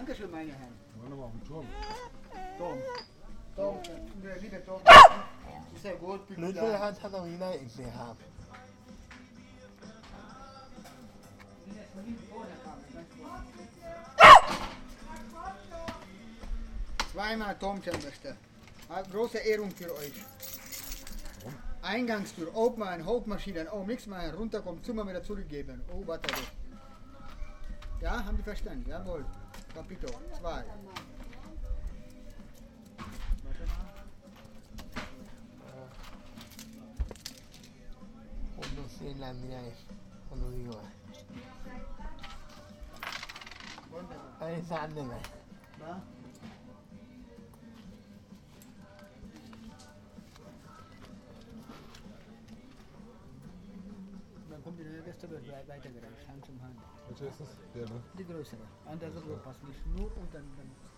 Dankeschön, meine Herren. Wir wollen aber auf den Turm. Tom, lieber Tom. Ist ja gut, bitte. หรือช่วยท่านตรงนี้ได้อีกสิครับ Zweimal Tomchen möchte. Große Ehrung für euch. Warum? Eingangstür, oben ein Hochmaschinen, oh, nichts mehr, runterkommt, Zimmer wieder zurückgeben. Oh, warte. Ja, haben die verstanden? Jawohl. Kapito 2. ผมดูซีนแลนด์ไม่ได้ผมดูดีกว่าไอ้ซานยังไง Ja. Dann kommt die nächste wird weitergereicht, Hand zum Hand. Welche ist das? Der, ne? Die größere. Andere so passt nicht. Nur und dann